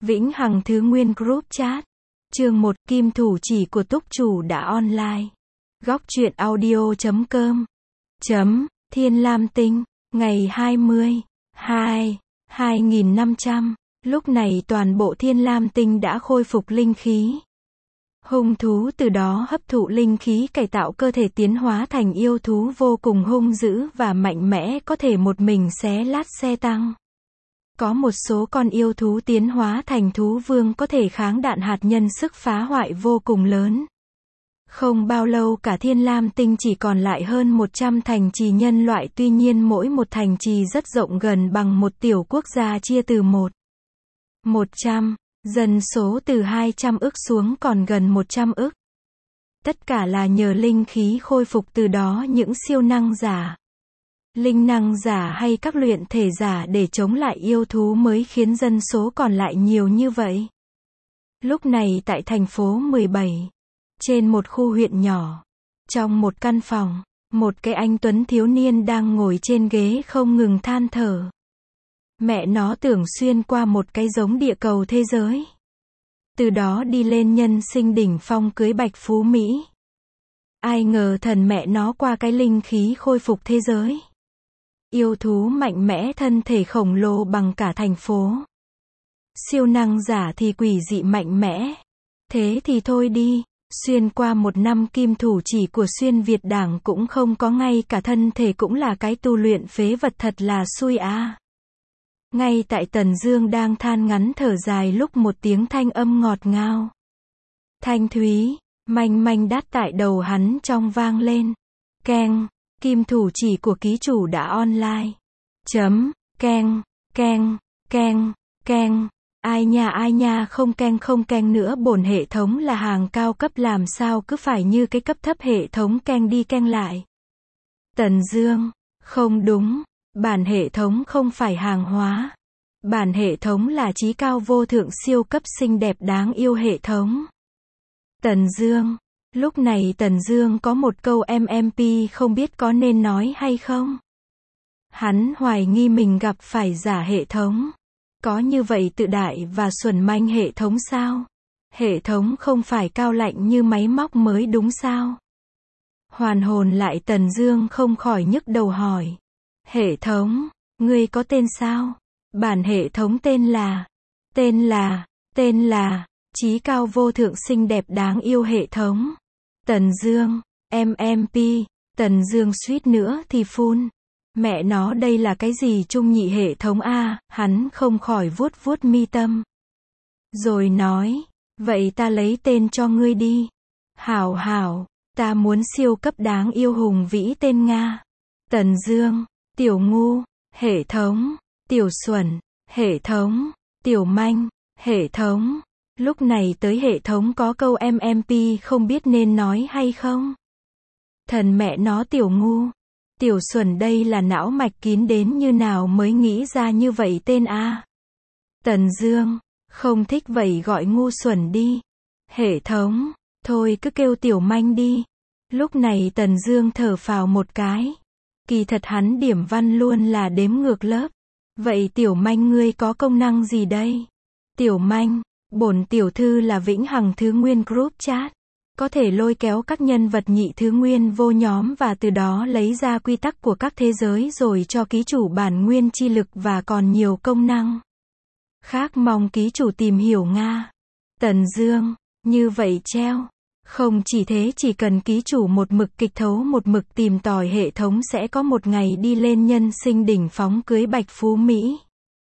Vĩnh Hằng Thứ Nguyên Group Chat. Chương 1 Kim thủ chỉ của túc chủ đã online. Góc truyện audio.com. Thiên Lam Tinh. Ngày 20/2/2500. Lúc này toàn bộ Thiên Lam Tinh đã khôi phục linh khí. Hung thú từ đó hấp thụ linh khí cải tạo cơ thể tiến hóa thành yêu thú vô cùng hung dữ và mạnh mẽ, có thể một mình xé lát xe tăng. Có một số con yêu thú tiến hóa thành thú vương có thể kháng đạn hạt nhân, sức phá hoại vô cùng lớn. Không bao lâu cả Thiên Lam Tinh chỉ còn lại hơn 100 thành trì nhân loại, tuy nhiên mỗi một thành trì rất rộng, gần bằng một tiểu quốc gia chia từ 100, dân số từ 200 ức xuống còn gần 100 ức. Tất cả là nhờ linh khí khôi phục từ đó những siêu năng giả, linh năng giả hay các luyện thể giả để chống lại yêu thú mới khiến dân số còn lại nhiều như vậy. Lúc này tại thành phố 17, trên một khu huyện nhỏ, trong một căn phòng, một cái anh tuấn thiếu niên đang ngồi trên ghế không ngừng than thở. Mẹ nó tưởng xuyên qua một cái giống địa cầu thế giới, từ đó đi lên nhân sinh đỉnh phong cưới bạch phú Mỹ. Ai ngờ thần mẹ nó qua cái linh khí khôi phục thế giới. Yêu thú mạnh mẽ, thân thể khổng lồ bằng cả thành phố. Siêu năng giả thì quỷ dị mạnh mẽ. Thế thì thôi đi, xuyên qua một năm kim thủ chỉ của xuyên Việt đảng cũng không có, ngay cả thân thể cũng là cái tu luyện phế vật, thật là xui à. Ngay tại Tần Dương đang than ngắn thở dài, lúc một tiếng thanh âm ngọt ngào, thanh thúy, manh manh đát tại đầu hắn trong vang lên. Keng, kim thủ chỉ của ký chủ đã online. Keng, keng, keng, keng. Ai nha, không keng nữa, bổn hệ thống là hàng cao cấp, làm sao cứ phải như cái cấp thấp, hệ thống keng đi keng lại. Tần Dương, không đúng, bản hệ thống không phải hàng hóa. Bản hệ thống là chí cao vô thượng siêu cấp xinh đẹp đáng yêu hệ thống. Tần Dương, lúc này Tần Dương có một câu MMP không biết có nên nói hay không. Hắn hoài nghi mình gặp phải giả hệ thống. Có như vậy tự đại và xuẩn manh hệ thống sao? Hệ thống không phải cao lạnh như máy móc mới đúng sao? Hoàn hồn lại, Tần Dương không khỏi nhức đầu hỏi. Hệ thống, ngươi có tên sao? Bản hệ thống tên là chí cao vô thượng xinh đẹp đáng yêu hệ thống. Tần Dương, MMP, Tần Dương suýt nữa thì phun. Mẹ nó, đây là cái gì trung nhị hệ thống a? Hắn không khỏi vuốt mi tâm. Rồi nói, vậy ta lấy tên cho ngươi đi. Hảo, ta muốn siêu cấp đáng yêu hùng vĩ tên Nga. Tần Dương, tiểu ngu, hệ thống, tiểu xuẩn, hệ thống, tiểu manh, hệ thống. Lúc này tới hệ thống có câu MMP không biết nên nói hay không. Thần mẹ nó, tiểu ngu, tiểu xuẩn, đây là não mạch kín đến như nào mới nghĩ ra như vậy tên a? Tần Dương, không thích vậy gọi ngu xuẩn đi. Hệ thống, thôi cứ kêu tiểu manh đi. Lúc này Tần Dương thở phào một cái. Kỳ thật hắn điểm văn luôn là đếm ngược lớp. Vậy tiểu manh ngươi có công năng gì đây? Tiểu manh, bổn tiểu thư là Vĩnh Hằng Thứ Nguyên Group Chat. Có thể lôi kéo các nhân vật nhị thứ nguyên vô nhóm và từ đó lấy ra quy tắc của các thế giới rồi cho ký chủ bản nguyên chi lực và còn nhiều công năng khác, mong ký chủ tìm hiểu Nga. Tần Dương, như vậy treo. Không chỉ thế, chỉ cần ký chủ một mực kịch thấu, một mực tìm tòi, hệ thống sẽ có một ngày đi lên nhân sinh đỉnh phóng cưới bạch phú Mỹ.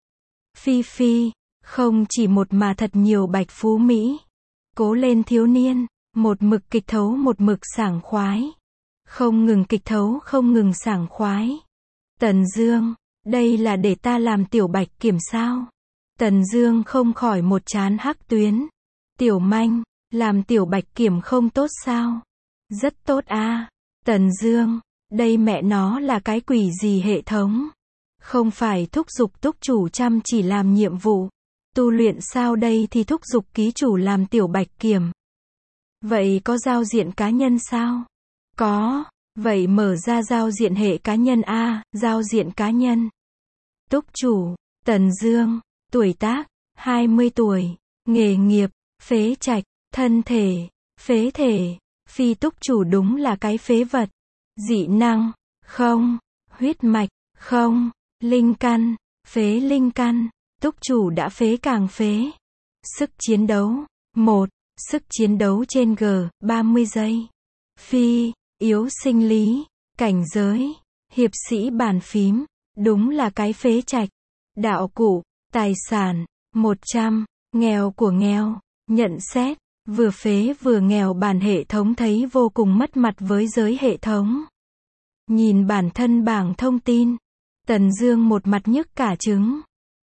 Phi, không chỉ một mà thật nhiều bạch phú Mỹ. Cố lên thiếu niên, một mực kịch thấu, một mực sảng khoái. Không ngừng kịch thấu, không ngừng sảng khoái. Tần Dương, đây là để ta làm tiểu bạch kiểm sao? Tần Dương không khỏi một trán hắc tuyến. Tiểu manh, làm tiểu bạch kiểm không tốt sao? Rất tốt a. Tần Dương, đây mẹ nó là cái quỷ gì hệ thống? Không phải thúc giục túc chủ chăm chỉ làm nhiệm vụ tu luyện sao? Đây thì thúc giục ký chủ làm tiểu bạch kiểm. Vậy có giao diện cá nhân sao? Có. Vậy mở ra giao diện hệ cá nhân a. Giao diện cá nhân. Túc chủ, Tần Dương, tuổi tác, 20 tuổi. Nghề nghiệp, phế trạch. Thân thể, phế thể. Phi túc chủ đúng là cái phế vật. Dị năng, không. Huyết mạch, không. Linh căn, phế linh căn. Túc chủ đã phế càng phế. Sức chiến đấu, 1. Sức chiến đấu trên G, 30 giây. Phi, yếu sinh lý. Cảnh giới, hiệp sĩ bàn phím. Đúng là cái phế trạch. Đạo cụ, tài sản, 100. Nghèo của nghèo. Nhận xét, vừa phế vừa nghèo, bản hệ thống thấy vô cùng mất mặt với giới hệ thống. Nhìn bản thân bảng thông tin, Tần Dương một mặt nhức cả trứng.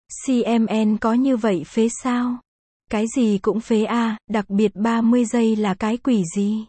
CMN có như vậy phế sao? Cái gì cũng phế a, đặc biệt 30 giây là cái quỷ gì?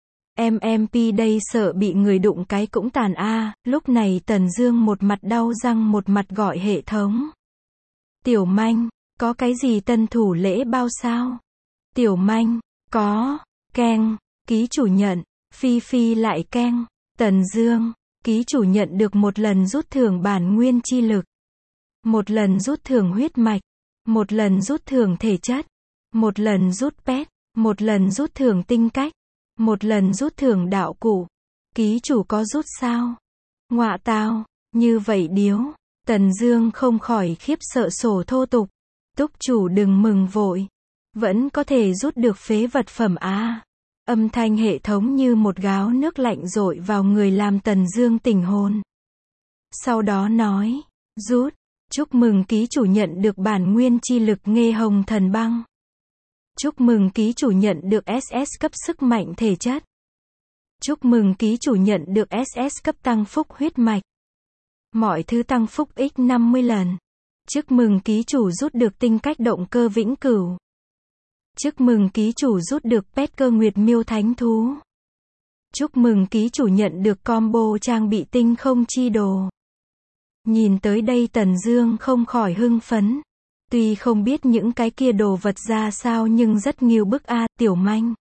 MMP đây sợ bị người đụng cái cũng tàn a. Lúc này Tần Dương một mặt đau răng một mặt gọi hệ thống. Tiểu Manh, có cái gì tân thủ lễ bao sao? Tiểu Manh, có. Keng, ký chủ nhận. Phi Phi lại keng. Tần Dương, ký chủ nhận được một lần rút thưởng bản nguyên chi lực, một lần rút thưởng huyết mạch, một lần rút thưởng thể chất, một lần rút pet, một lần rút thưởng tinh cách, một lần rút thưởng đạo cụ. Ký chủ có rút sao? Ngọa tào, như vậy điếu. Tần Dương không khỏi khiếp sợ sổ thô tục. Túc chủ đừng mừng vội, vẫn có thể rút được phế vật phẩm a. Âm thanh hệ thống như một gáo nước lạnh dội vào người làm Tần Dương tỉnh hồn. Sau đó nói, rút, chúc mừng ký chủ nhận được bản nguyên chi lực Nghê Hồng Thần Băng. Chúc mừng ký chủ nhận được SS cấp sức mạnh thể chất. Chúc mừng ký chủ nhận được SS cấp tăng phúc huyết mạch. Mọi thứ tăng phúc x 50 lần. Chúc mừng ký chủ rút được tinh cách động cơ vĩnh cửu. Chúc mừng ký chủ rút được pet cơ nguyệt miêu thánh thú. Chúc mừng ký chủ nhận được combo trang bị tinh không chi đồ. Nhìn tới đây Tần Dương không khỏi hưng phấn. Tuy không biết những cái kia đồ vật ra sao nhưng rất nghiêu bức a. Tiểu Manh,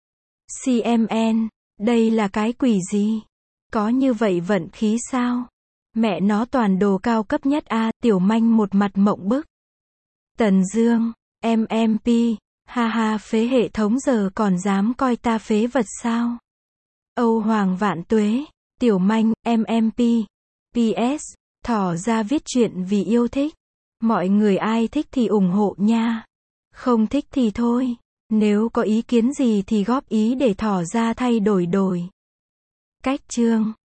CMN, đây là cái quỷ gì? Có như vậy vận khí sao? Mẹ nó toàn đồ cao cấp nhất a. Tiểu Manh một mặt mộng bức. Tần Dương, MMP, ha ha, phế hệ thống giờ còn dám coi ta phế vật sao? Âu Hoàng vạn tuế. Tiểu Manh, MMP. PS, thỏ ra viết truyện vì yêu thích. Mọi người ai thích thì ủng hộ nha. Không thích thì thôi. Nếu có ý kiến gì thì góp ý để thỏ ra thay đổi. Cách chương